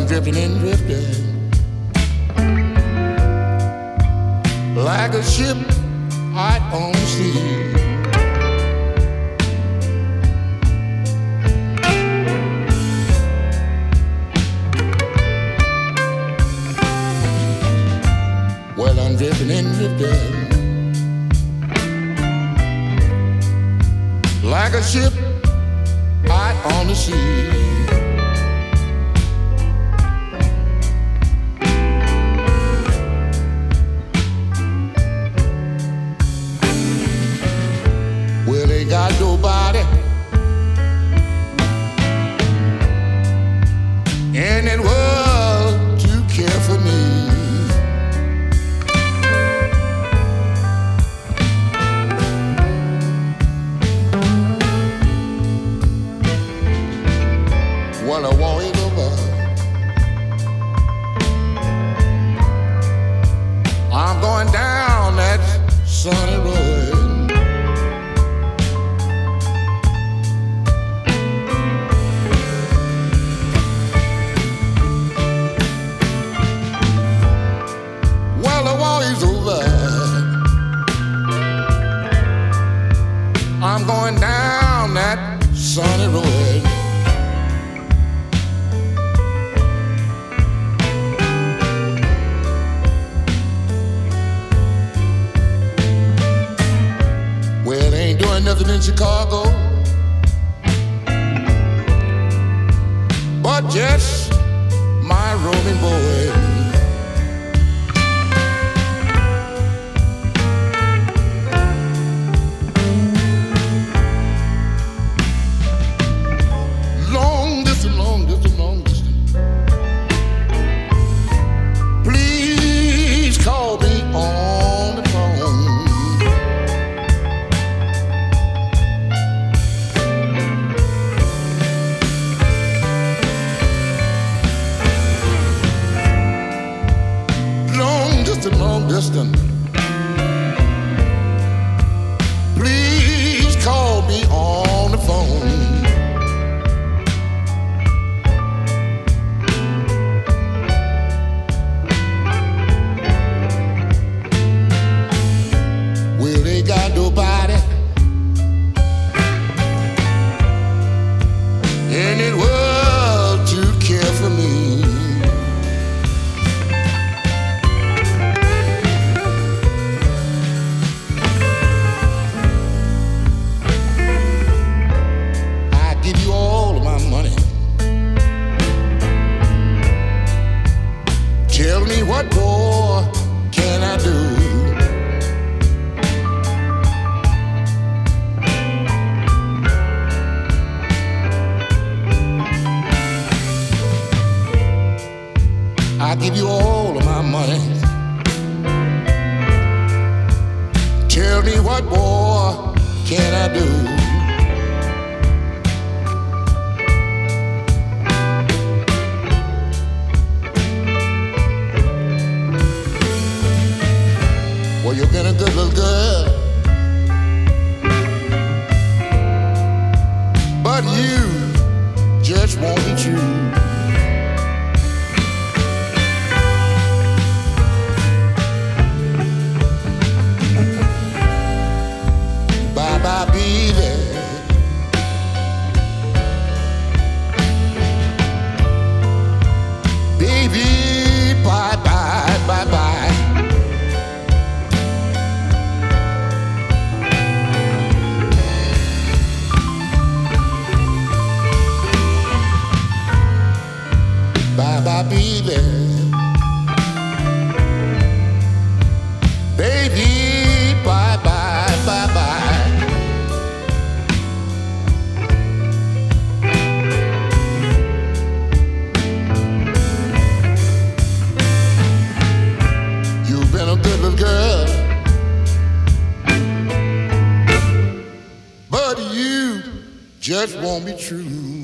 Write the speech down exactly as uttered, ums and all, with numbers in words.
I'm drifting and drifting like a ship out on the sea. Well, I'm drifting and drifting like a ship out on the sea. Well, ain't got nobody in that world to care for me. Well, I want it over. I'm going down that sunny road. Well, the war is over. I'm going down that sunny road. Well, ain't doing nothing in Chicago but just my roaming boy. Long distance, long distance, long distance. Please call me on the phone. Long distance, long distance. Please call me on the phone. Well, they got nobody in the world to care for me. I give you all of my money. Tell me what more can I do? I give you all of my money. Tell me what more can I do? Well, you've been a good little girl, but you just won't be true. Bye-bye, baby. Baby, bye-bye, bye-bye. Bye-bye, baby. Baby, bye-bye, bye-bye. You've been a good little girl, but you just won't be true.